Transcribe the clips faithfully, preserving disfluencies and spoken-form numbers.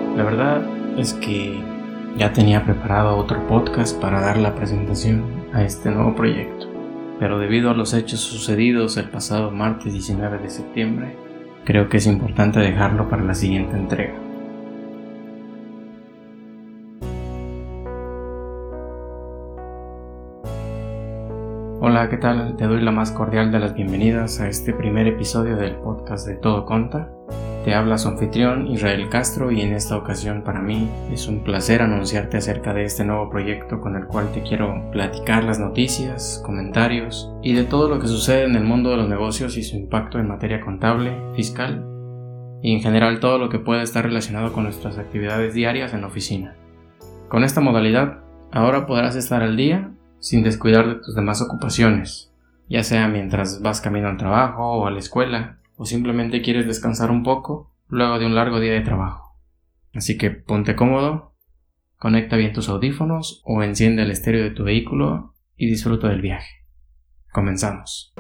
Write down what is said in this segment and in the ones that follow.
La verdad es que ya tenía preparado otro podcast para dar la presentación a este nuevo proyecto, pero debido a los hechos sucedidos el pasado martes diecinueve de septiembre, creo que es importante dejarlo para la siguiente entrega. Hola, ¿qué tal? Te doy la más cordial de las bienvenidas a este primer episodio del podcast de Todo Conta. Te habla su anfitrión Israel Castro y en esta ocasión para mí es un placer anunciarte acerca de este nuevo proyecto con el cual te quiero platicar las noticias, comentarios y de todo lo que sucede en el mundo de los negocios y su impacto en materia contable, fiscal y en general todo lo que pueda estar relacionado con nuestras actividades diarias en la oficina. Con esta modalidad, ahora podrás estar al día sin descuidar de tus demás ocupaciones, ya sea mientras vas camino al trabajo o a la escuela, o simplemente quieres descansar un poco luego de un largo día de trabajo. Así que ponte cómodo, conecta bien tus audífonos o enciende el estéreo de tu vehículo y disfruta del viaje. Comenzamos.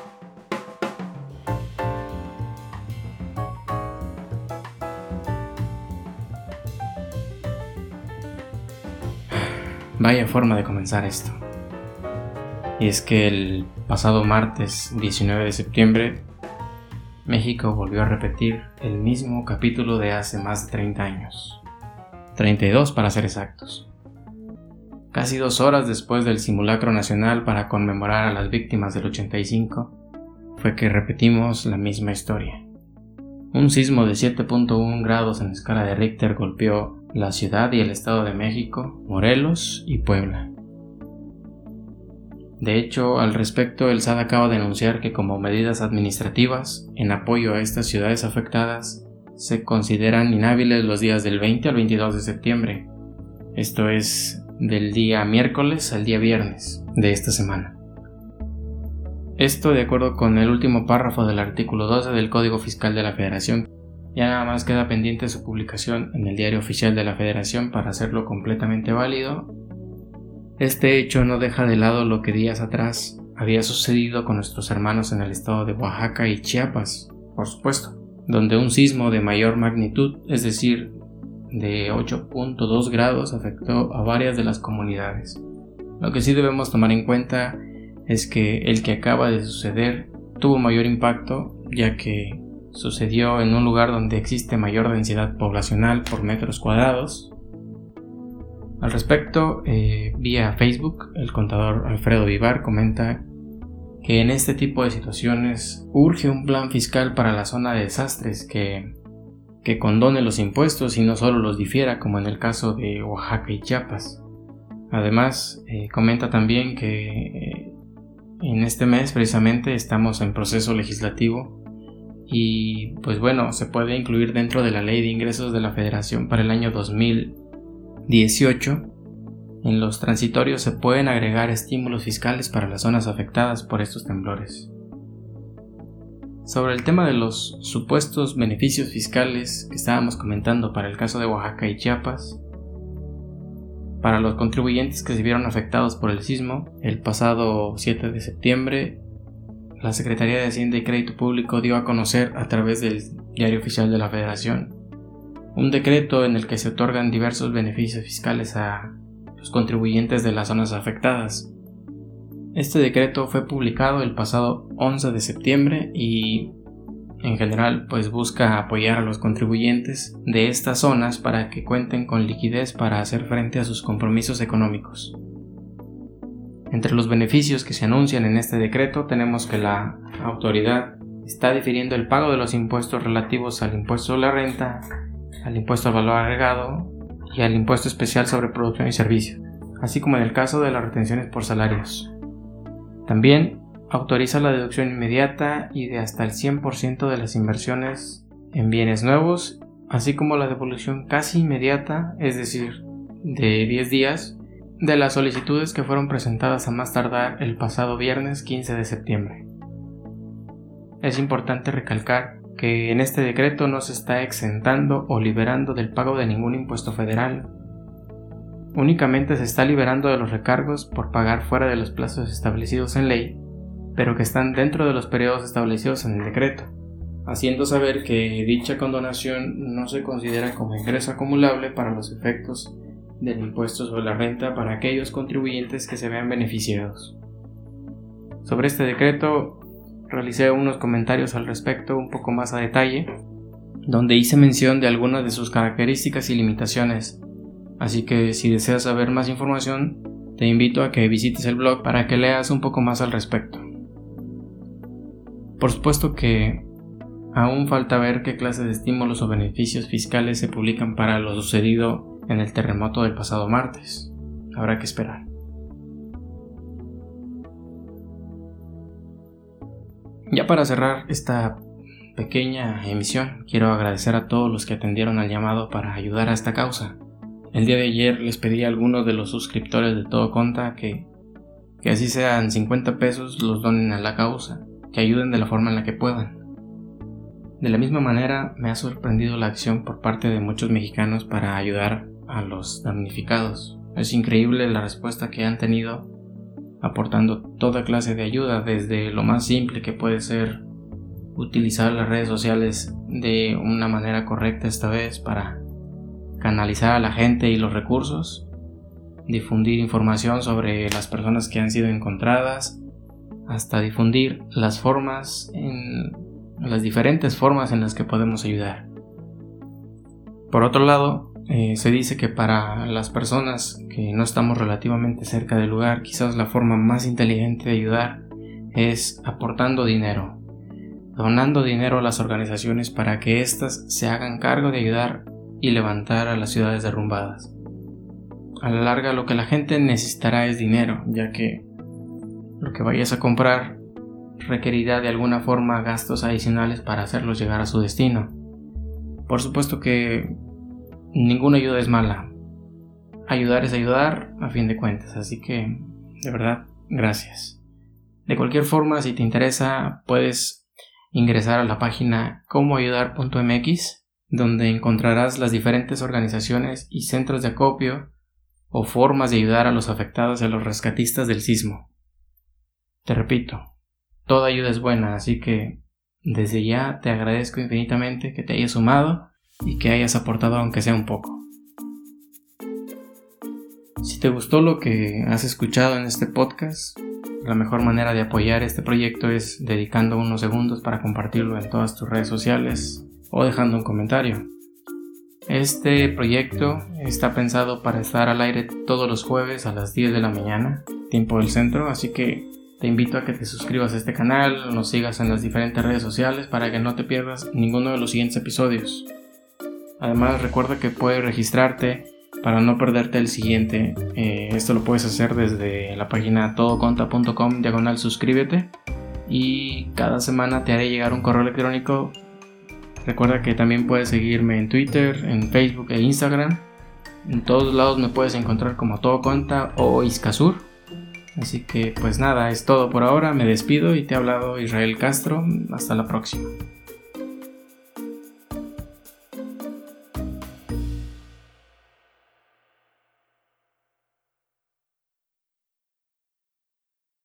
Vaya forma de comenzar esto. Y es que el pasado martes diecinueve de septiembre, México volvió a repetir el mismo capítulo de hace más de treinta años. treinta y dos para ser exactos. Casi dos horas después del simulacro nacional para conmemorar a las víctimas del ochenta y cinco, fue que repetimos la misma historia. Un sismo de siete punto uno grados en escala de Richter golpeó la ciudad y el estado de México, Morelos y Puebla. De hecho, al respecto, el S A D acaba de anunciar que como medidas administrativas en apoyo a estas ciudades afectadas, se consideran inhábiles los días del veinte al veintidós de septiembre. Esto es, del día miércoles al día viernes de esta semana. Esto de acuerdo con el último párrafo del artículo doce del Código Fiscal de la Federación. Ya nada más queda pendiente su publicación en el Diario Oficial de la Federación para hacerlo completamente válido. Este hecho no deja de lado lo que días atrás había sucedido con nuestros hermanos en el estado de Oaxaca y Chiapas, por supuesto, donde un sismo de mayor magnitud, es decir, de ocho punto dos grados, afectó a varias de las comunidades. Lo que sí debemos tomar en cuenta es que el que acaba de suceder tuvo mayor impacto, ya que sucedió en un lugar donde existe mayor densidad poblacional por metros cuadrados. Al respecto, eh, vía Facebook, el contador Alfredo Vivar comenta que en este tipo de situaciones urge un plan fiscal para la zona de desastres que, que condone los impuestos y no solo los difiera como en el caso de Oaxaca y Chiapas. Además, eh, comenta también que eh, en este mes precisamente estamos en proceso legislativo y pues bueno, se puede incluir dentro de la Ley de Ingresos de la Federación para el año dos mil dieciocho. En los transitorios se pueden agregar estímulos fiscales para las zonas afectadas por estos temblores. Sobre el tema de los supuestos beneficios fiscales que estábamos comentando para el caso de Oaxaca y Chiapas, para los contribuyentes que se vieron afectados por el sismo, el pasado siete de septiembre, la Secretaría de Hacienda y Crédito Público dio a conocer a través del Diario Oficial de la Federación un decreto en el que se otorgan diversos beneficios fiscales a los contribuyentes de las zonas afectadas. Este decreto fue publicado el pasado once de septiembre y en general pues busca apoyar a los contribuyentes de estas zonas para que cuenten con liquidez para hacer frente a sus compromisos económicos. Entre los beneficios que se anuncian en este decreto tenemos que la autoridad está difiriendo el pago de los impuestos relativos al impuesto a la renta, al impuesto al valor agregado y al impuesto especial sobre producción y servicios, así como en el caso de las retenciones por salarios. También autoriza la deducción inmediata y de hasta el cien por ciento de las inversiones en bienes nuevos, así como la devolución casi inmediata, es decir, de diez días, de las solicitudes que fueron presentadas a más tardar el pasado viernes quince de septiembre. Es importante recalcar que en este decreto no se está exentando o liberando del pago de ningún impuesto federal. Únicamente se está liberando de los recargos por pagar fuera de los plazos establecidos en ley, pero que están dentro de los periodos establecidos en el decreto. haciendo saber que dicha condonación no se considera como ingreso acumulable para los efectos del impuesto sobre la renta para aquellos contribuyentes que se vean beneficiados. Sobre este decreto realicé unos comentarios al respecto un poco más a detalle, donde hice mención de algunas de sus características y limitaciones, así que si deseas saber más información, te invito a que visites el blog para que leas un poco más al respecto. Por supuesto que aún falta ver qué clase de estímulos o beneficios fiscales se publican para lo sucedido en el terremoto del pasado martes. Habrá que esperar. Ya para cerrar esta pequeña emisión, quiero agradecer a todos los que atendieron al llamado para ayudar a esta causa. El día de ayer les pedí a algunos de los suscriptores de Todo Conta que, que así sean cincuenta pesos, los donen a la causa, que ayuden de la forma en la que puedan. De la misma manera, me ha sorprendido la acción por parte de muchos mexicanos para ayudar a los damnificados. Es increíble la respuesta que han tenido, aportando toda clase de ayuda, desde lo más simple que puede ser utilizar las redes sociales de una manera correcta esta vez para canalizar a la gente y los recursos, difundir información sobre las personas que han sido encontradas, hasta difundir las formas en las diferentes formas en las que podemos ayudar. Por otro lado, eh, se dice que para las personas que no estamos relativamente cerca del lugar, quizás la forma más inteligente de ayudar es aportando dinero, donando dinero a las organizaciones para que éstas se hagan cargo de ayudar y levantar a las ciudades derrumbadas. A la larga, lo que la gente necesitará es dinero, ya que lo que vayas a comprar requerirá de alguna forma gastos adicionales para hacerlos llegar a su destino. Por supuesto que ninguna ayuda es mala. Ayudar es ayudar a fin de cuentas, así que de verdad, gracias. De cualquier forma, si te interesa, puedes ingresar a la página como ayudar punto m x, donde encontrarás las diferentes organizaciones y centros de acopio o formas de ayudar a los afectados y a los rescatistas del sismo. Te repito, toda ayuda es buena, así que desde ya te agradezco infinitamente que te hayas sumado y que hayas aportado aunque sea un poco. Si te gustó lo que has escuchado en este podcast, la mejor manera de apoyar este proyecto es dedicando unos segundos para compartirlo en todas tus redes sociales o dejando un comentario. Este proyecto está pensado para estar al aire todos los jueves a las diez de la mañana, tiempo del centro, así que te invito a que te suscribas a este canal, nos sigas en las diferentes redes sociales para que no te pierdas ninguno de los siguientes episodios. Además, recuerda que puedes registrarte para no perderte el siguiente. Eh, esto lo puedes hacer desde la página todoconta punto com diagonal suscríbete, y cada semana te haré llegar un correo electrónico. Recuerda que también puedes seguirme en Twitter, en Facebook e Instagram. En todos lados me puedes encontrar como Todo Conta o Iscasur. Así que pues nada, es todo por ahora, me despido y te ha hablado Israel Castro. Hasta la próxima.